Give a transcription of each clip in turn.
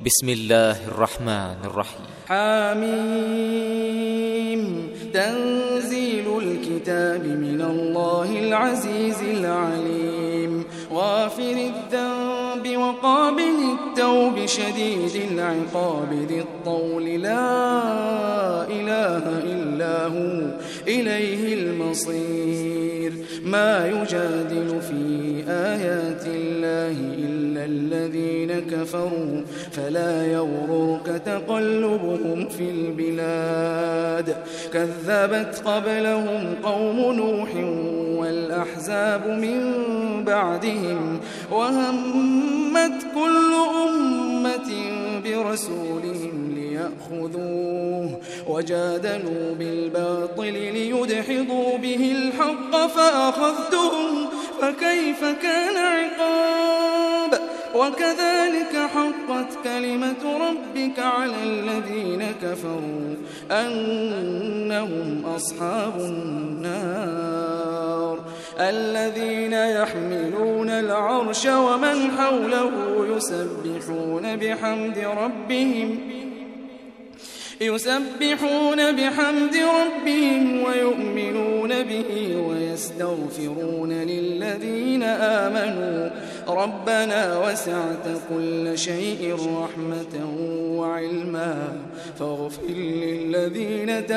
بسم الله الرحمن الرحيم. حميم. تنزيل الكتاب من الله العزيز العليم. غافر الذنب وقابل التوب شديد العقاب ذي الطول لا إله إلا هو إليه المصير. ما يجادل في آيات الله إلا الذين كفروا فلا يغررك تقلبهم في البلاد. كذبت قبلهم قوم نوح والأحزاب من بعدهم وهمت كل أمة برسولهم ليأخذوه وجادلوا بالباطل ليدحضوا به الحق فأخذتهم فكيف كان عقاب. وكذلك حقت كلمة ربك على الذين كفروا أنهم أصحاب النار. الذين يحملون العرش ومن حوله يسبحون بحمد ربهم ويؤمنون به ويستغفرون للذين آمنوا ربنا وسعت كل شيء رحمة وعلما فاغفر للذين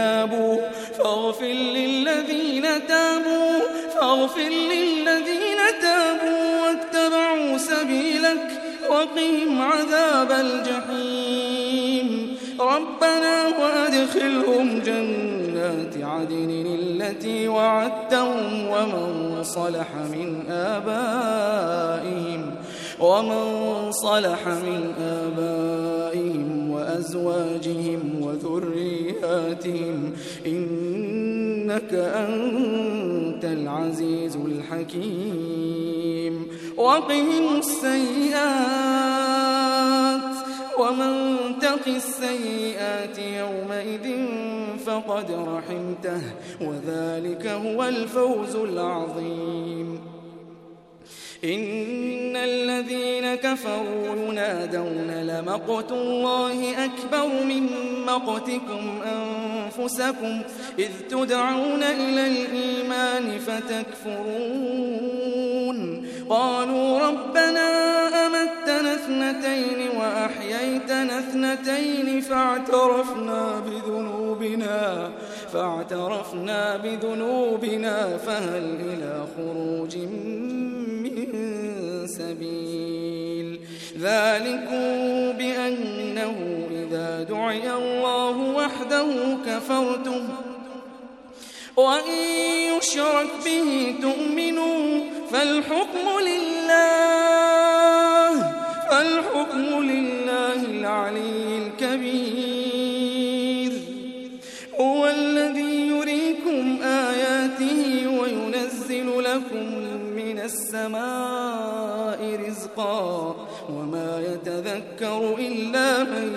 تابوا واتبعوا سبيلك وقهم عذاب الجحيم. ربنا وأدخلهم جنات عدن التي وعدتهم ومن صلح من آبائهم وأزواجهم وذرياتهم إنك أنت العزيز الحكيم. وقهم السيئات ومن تق السيئات يومئذ فقد رحمته وذلك هو الفوز العظيم. إن الذين كفروا ينادون لمقت الله أكبر من مقتكم أنفسكم إذ تدعون إلى الإيمان فتكفرون. قالوا ربنا أمتنا اثنتين وأحييتنا اثنتين فاعترفنا بذنوبنا فهل إلى خروج من سبيل. ذلكم بأنه إذا دعي الله وحده كفرتم وإن يشرك به تؤمنوا فالحكم لله العلي الكبير. هو الذي يريكم آياته وينزل لكم من السماء رزقا وما يتذكر إلا من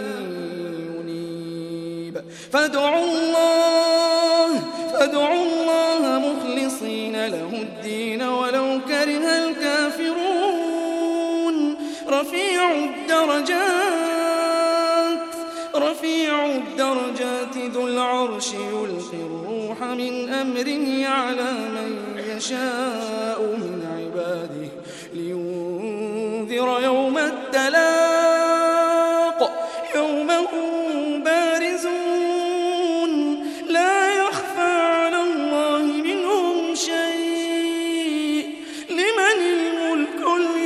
ينيب. فادعوا الله مخلصين له الدين ولو كره الكافرون. رفيع الدرجات ذو العرش يلقي الروح من أمره على من يشاء من عباده لينذر يوم التلاق يوم هم بارزون لا يخفى على الله منهم شيء. لمن الملك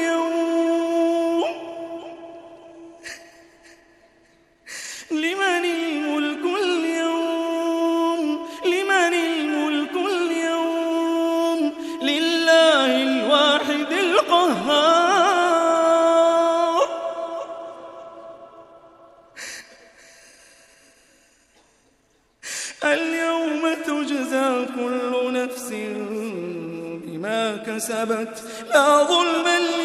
اليوم لله الواحد القهار. اليوم تجزى كل نفس بما كسبت لا ظلم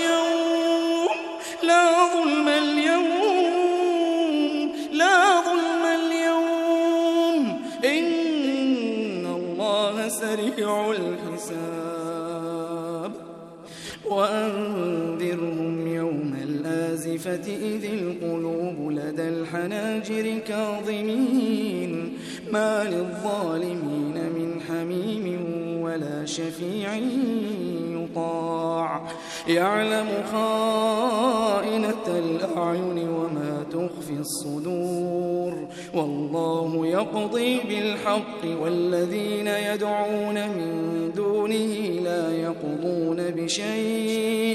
اليوم إن الله سريع الحساب. وأنذرهم يوم الآزفة إذ القلوب لدى الحناجر كاظمين ما للظالمين من حميم ولا شفيع يطاع يعلم خائنة الأعين وما تخفي الصدور والله يقضي بالحق والذين يدعون من دونه لا يقضون بشيء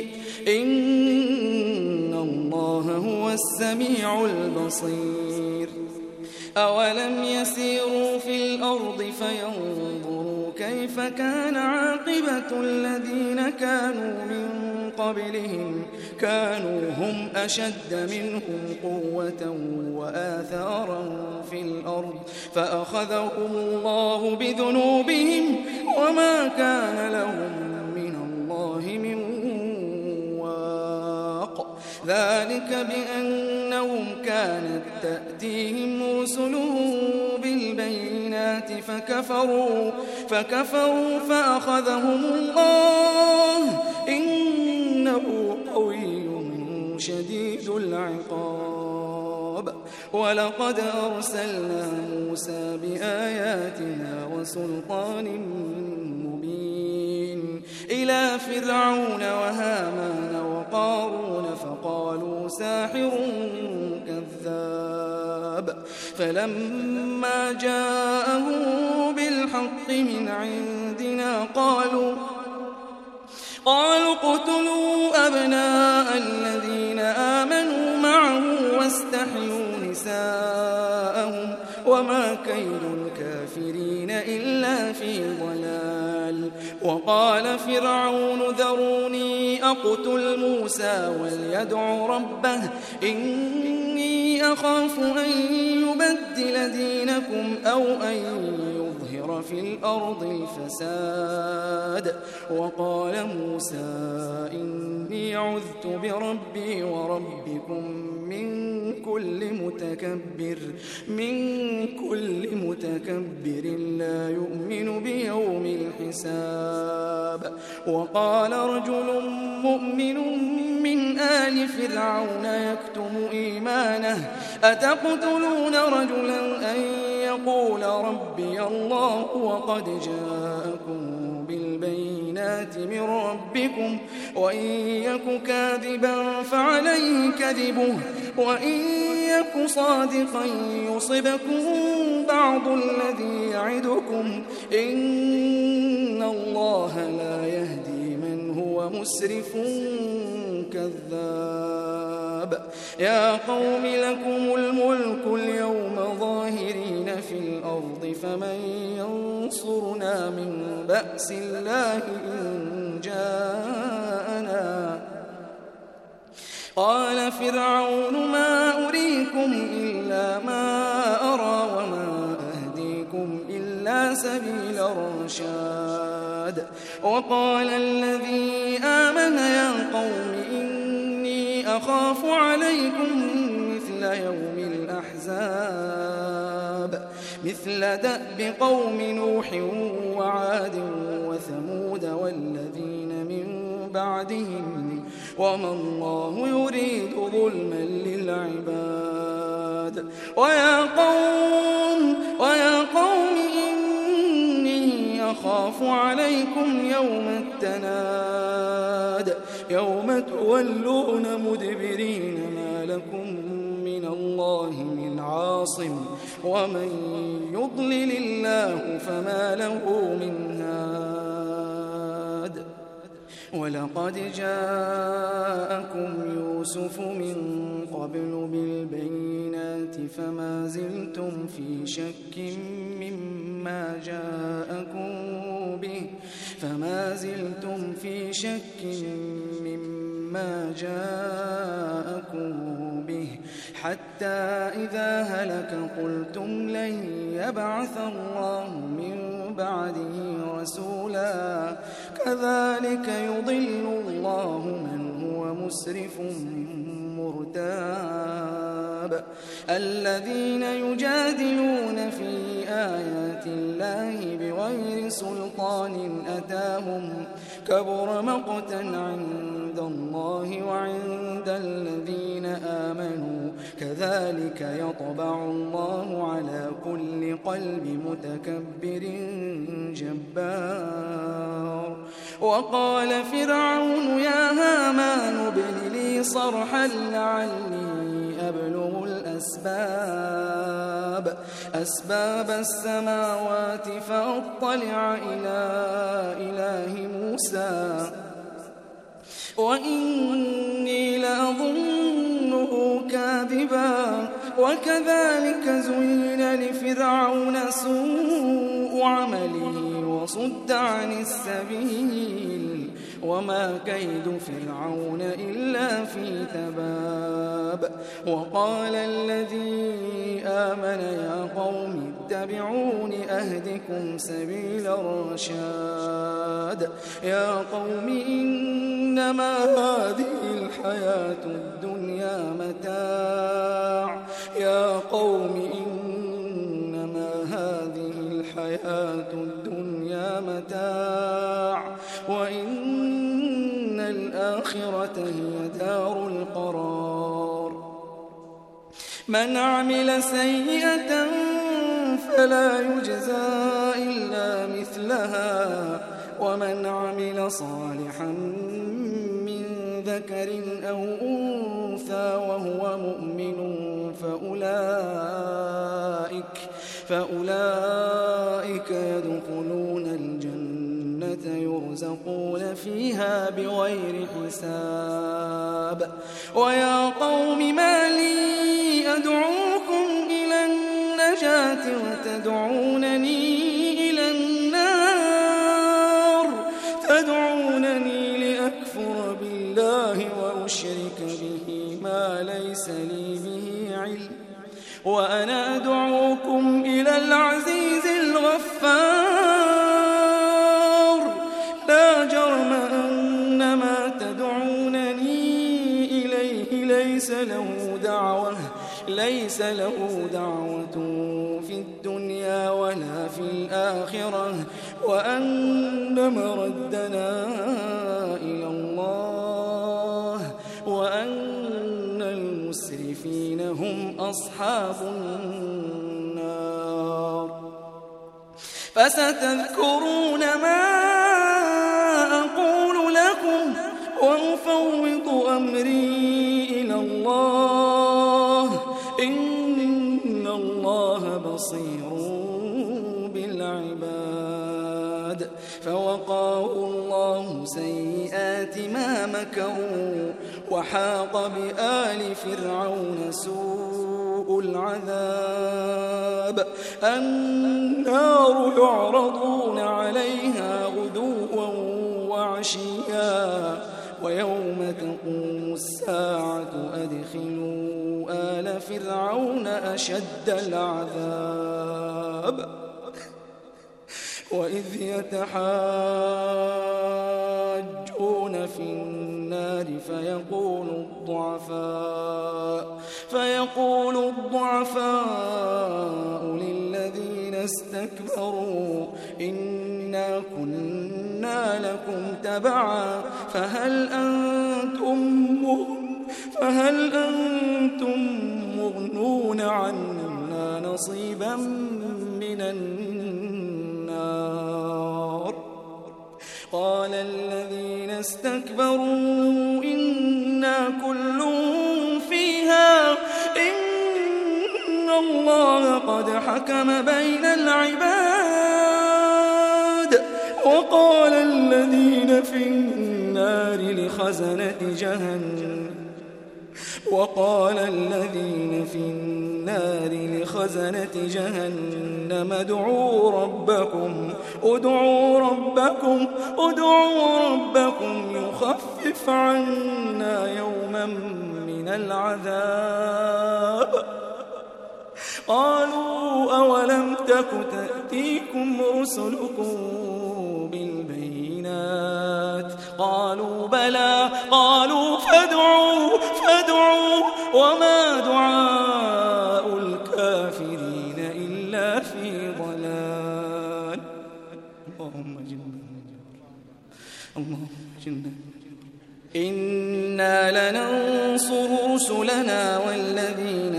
إن الله هو السميع البصير أولم يسيروا في الأرض فينظروا كيف كان عاقبة الذين كانوا من قبلهم كانوا هم أشد منهم قوة وآثارا في الأرض فأخذهم الله بذنوبهم وما كان لهم من الله من واق ذلك بأنهم كانت تأتيهم رسلهم بالبينات فكفروا فأخذهم الله إنه قوي شديد العقاب ولقد أرسلنا موسى بآياتنا وسلطان مبين إلى فرعون وهامان وقارون فقالوا ساحر كذاب فلما جاءهم بالحق من عندنا قالوا اقتلوا أبناء الذين آمنوا معه واستحيوا نساءهم وما كيد الكافرين إلا في ضلال وقال فرعون ذروني أقتل موسى وليدع ربه إني أخاف أن يبدل دينكم أو أن يظهر في الأرض الفساد وقال موسى إني عذت بربي وربكم من كل متكبر لا يؤمن بيوم الحساب وقال رجل مؤمن من آل فرعون يكتم إيمانه أتقتلون رجلا أن يقول ربي الله وقد جاءكم بالبينات من ربكم وإن يك كاذبا فعليه كذبه وإن يك صادقا يصبكم بعض الذي يعدكم إن الله لا يهدي من هو مسرف كذاب يا قوم لكم الملك اليوم ظاهرين في الأرض فمن ينصرنا من بأس الله إن جاءنا قال فرعون ما أريكم إلا ما أرى وما أهديكم إلا سبيل الرشاد وقال الذي آمن يا قوم إني أخاف عليكم مثل يوم الأحزاب مثل دأب قوم نوح وعاد وثمود والذين من بعدهم وما الله يريد ظلما للعباد ويا قوم إني أخاف عليكم يوم التناد يوم تولون مدبرين ما لكم من الله من عاصم ومن يضلل الله فما له من هاد ولقد جاءكم يوسف من قبل بالبينات فما زلتم في شك مما جاءكم به حتى إذا هلك قلتم لن يبعث الله من بعده رسولا كذلك يضل الله من هو مسرف مرتاب الذين يجادلون في آيات الله بغير سلطان أتاهم كبر مقتا عند الله وعند الذين آمنوا كذلك يطبع الله على كل قلب متكبر جبار. وقال فرعون يا هامان ابن لي صرحا لعلي أبلغ أسباب السماوات فأطلع إلى إله موسى وإني لأظنه كاذبا. وكذلك زين لفرعون سوء عمله وصد عن السبيل وما كيد فرعون إلا في تباب. وقال الذي آمن يا قوم اتبعون أهدكم سبيل الرشاد. يا قوم إنما هذه الحياة الدنيا متاع. يا قوم إنما هذه الحياة الدنيا متاع وإن الآخرة هي دار القرار. من عمل سيئة فلا يجزى إلا مثلها ومن عمل صالحا من ذكر أو أنثى وهو مؤمن فأولئك يدخلون الجنة يرزقون فيها بغير حساب. ويا قوم ما لي أدعوكم إلى النجاة وتدعونني إلى النار. تدعونني لأكفر بالله وأشرك به ما ليس لي به علم وأنا أدعوكم إلى العزيز الغفار. لا جرم أن ما تدعونني إليه ليس له دعوة في الدنيا ولا في الآخرة وأن مردنا إلى الله وأن المسرفين هم أصحاب النار. فستذكرون ما أقول لكم وأفوض أمري إلى الله إن الله بصير بالعباد. فوقاه الله سيئات ما مكروا وحاق بآل فرعون سوء العذاب. النار يعرضون عليها غدوا وعشيا ويوم تقوم الساعة أدخلوا آل فرعون أشد العذاب. وإذ يتحاجون في النار فيقول الضعفاء للذين استكبروا إنا كنا لكم تبعا فهل أنتم مغنون عنا نصيبا من النار. قال الذين استكبروا إنا كل فيها إن الله قد حكم بين العباد. وقال الذين في النار لخزنة جهنم ادعوا ربكم يخفف عنا يوما من العذاب. قالوا أولم تك تأتيكم رسلكم بالبينات قالوا بلى قالوا فادعوا وما دعاء الكافرين إلا في ضلال. اللهم جنة إنا لننصر رسلنا والذين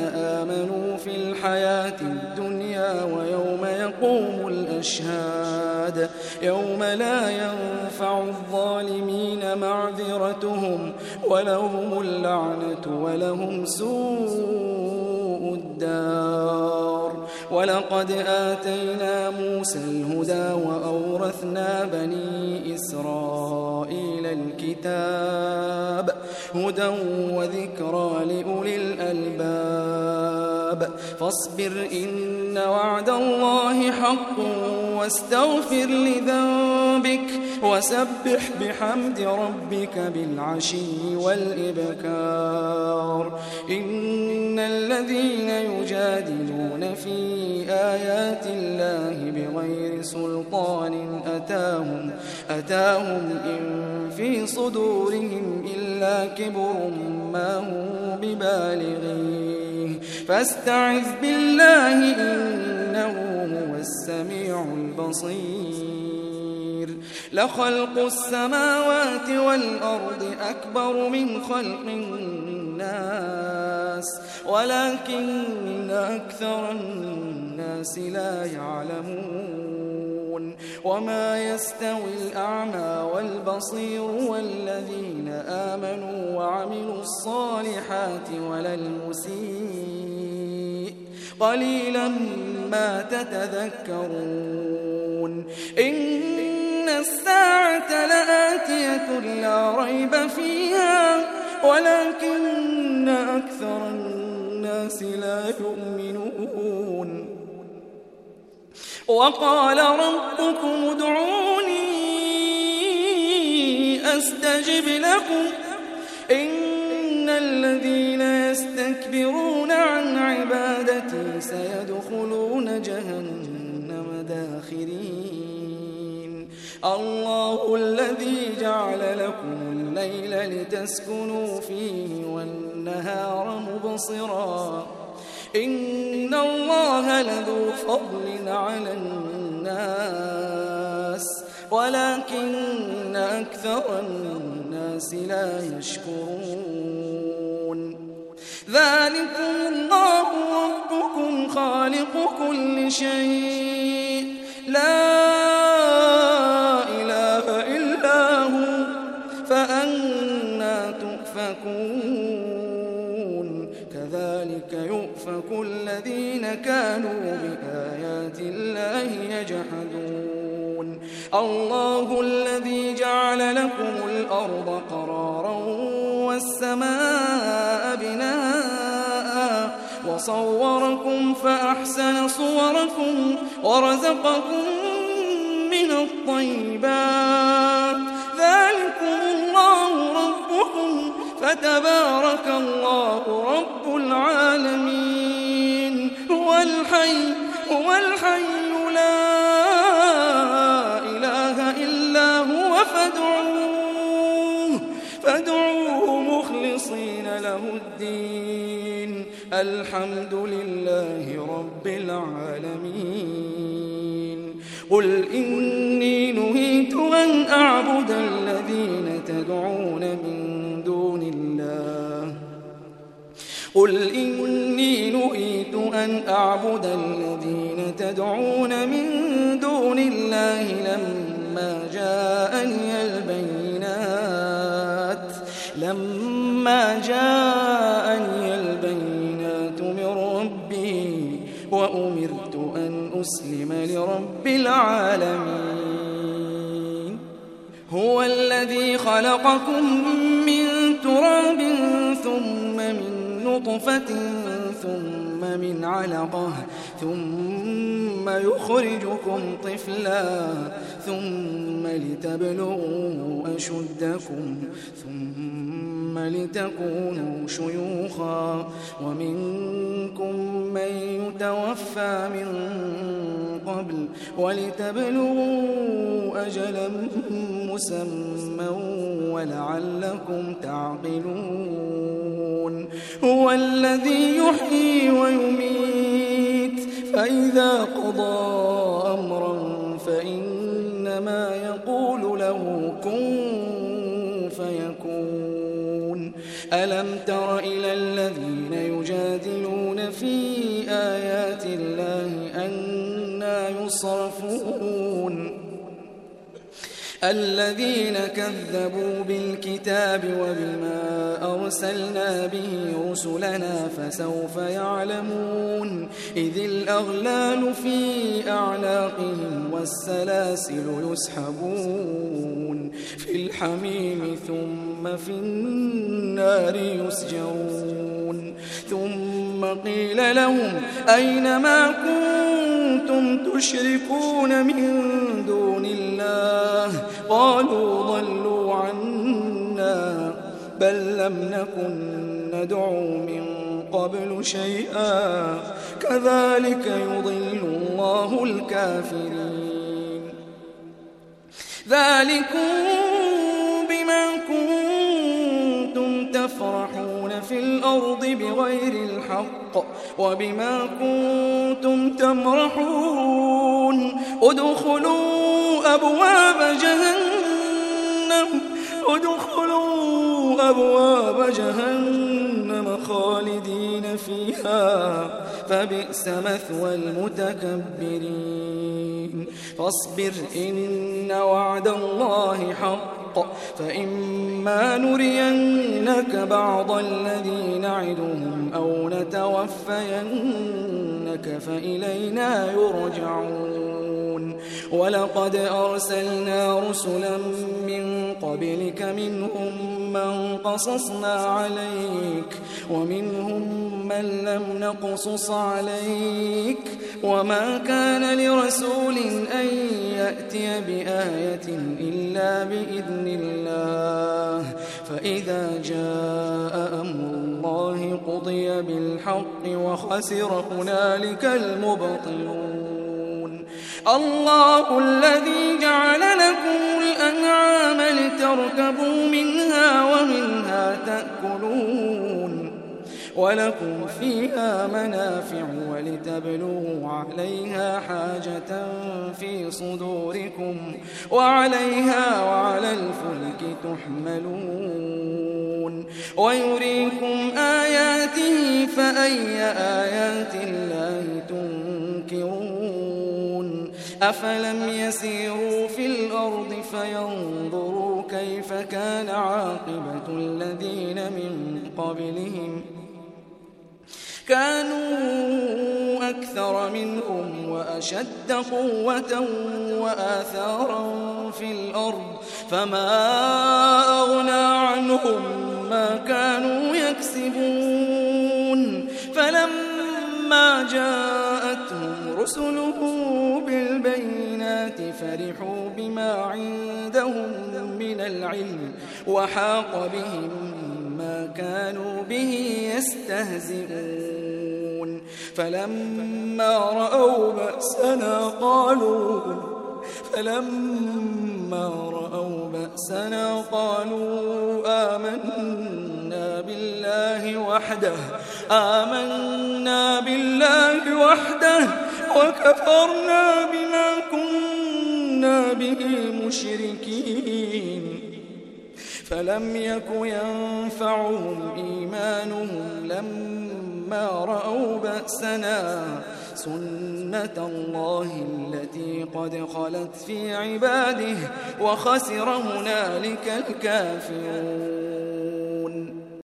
الحياة الدنيا ويوم يقوم الأشهاد يوم لا ينفع الظالمين معذرتهم ولهم اللعنة ولهم سوء الدار. ولقد آتينا موسى الهدى وأورثنا بني إسرائيل الكتاب هدى وذكرى لأولي الألباب. فاصبر إن وعد الله حق واستغفر لذنبك وسبح بحمد ربك بالعشي والإبكار. إن الذين يجادلون في آيات الله بغير سلطان أتاهم إن في صدورهم إلا كبر ما هم ببالغيه فاستعذ بالله إنه هو السميع البصير. لخلق السماوات والأرض أكبر من خلق الناس ولكن أكثر الناس لا يعلمون. وما يستوي الأعمى والبصير والذين آمنوا وعملوا الصالحات ولا المسيء قليلا ما تتذكرون. إن الساعة لآتية لا ريب فيها ولكن أكثر الناس لا يؤمنون. وقال ربكم ادعوني أستجب لكم إن الذين يستكبرون عن عبادتي سيدخلون جهنم داخرين. الله الذي جعل لكم الليل لتسكنوا فيه والنهار مبصرا إن الله لذو فضل على الناس ولكن أكثر الناس لا يشكرون. ذلكم الله ربكم خالق كل شيء لا إله إلا هو فأنى تؤفكون. كذلك يؤفك الذين كانوا بآيات الله يجحدون. الله الذي جعل لكم الأرض قرارا والسماء بناء وصوركم فأحسن صوركم ورزقكم من الطيبات. ذلكم الله ربكم فتبارك الله رب العالمين. هو الحي لا إله إلا هو فادعوه مخلصين له الدين. الحمد لله رب العالمين. قل إني نهيت أن أعبد الذين تدعون من دون الله لما جاءني البينات من ربي وأمرت أن أسلم لرب العالمين. هو الذي خلقكم من تراب ثم من نطفة ثم من علقة ثم يخرجكم طفلا ثم لتبلغوا أشدكم ثم لتكونوا شيوخا ومنكم من يتوفى من قبل ولتبلغوا أجلا مسمى ولعلكم تعقلون. هو الذي يحيي ويميت فإذا قضى أمرا فإنما يقول له كن فيكون. ألم تر إلى الذين يجادلون في آيات يصرفون الذين كذبوا بالكتاب وبما أرسلنا به رسلنا فسوف يعلمون إذ الأغلال في أعناقهم والسلاسل يسحبون في الحميم ثم في النار يسجرون ثم قيل لهم أين ما كنتم تشركون من دون الله قالوا ضلوا عنا بل لم نكن ندعو من قبل شيئا كذلك يضل الله الكافرين ذلكم بما كنتم تفرحون في الأرض بغير الحق وبما كنتم تمرحون ادخلوا أبواب جهنم خالدين فيها فبئس مثوى المتكبرين فاصبر إن وعد الله حق فإما نرينك بعض الذي نعدهم أو نتوفينك فإلينا يرجعون ولقد أرسلنا رسلا من قبلك منهم من قصصنا عليك ومنهم من لم نقصص عليك وما كان لرسول أن يأتي بآية إلا بإذن الله فإذا جاء أمر الله قضي بالحق وخسر هنالك المبطلون الله الذي جعل لكم الأنعام لتركبوا منها ومنها تأكلون ولكم فيها منافع ولتبلغوا عليها حاجة في صدوركم وعليها وعلى الفلك تحملون ويريكم آياته فأي آيات الله تنكرون أفلم يسيروا في الأرض فينظروا كيف كان عاقبة الذين من قبلهم كانوا أكثر منهم وأشد قوة وآثارا في الأرض فما أغنى عنهم ما كانوا يكسبون فلما جاءتهم رسلهم بالبينات فرحوا بما عندهم من العلم وحاق بهم ما كانوا به يستهزئون فلما رأوا بأسنا قالوا آمنا بالله وحده وكفرنا بما كنا به مشركين فلم يك ينفعهم إيمانهم لما رأوا بأسنا سنة الله التي قد خلت في عباده وخسر هنالك الكافرون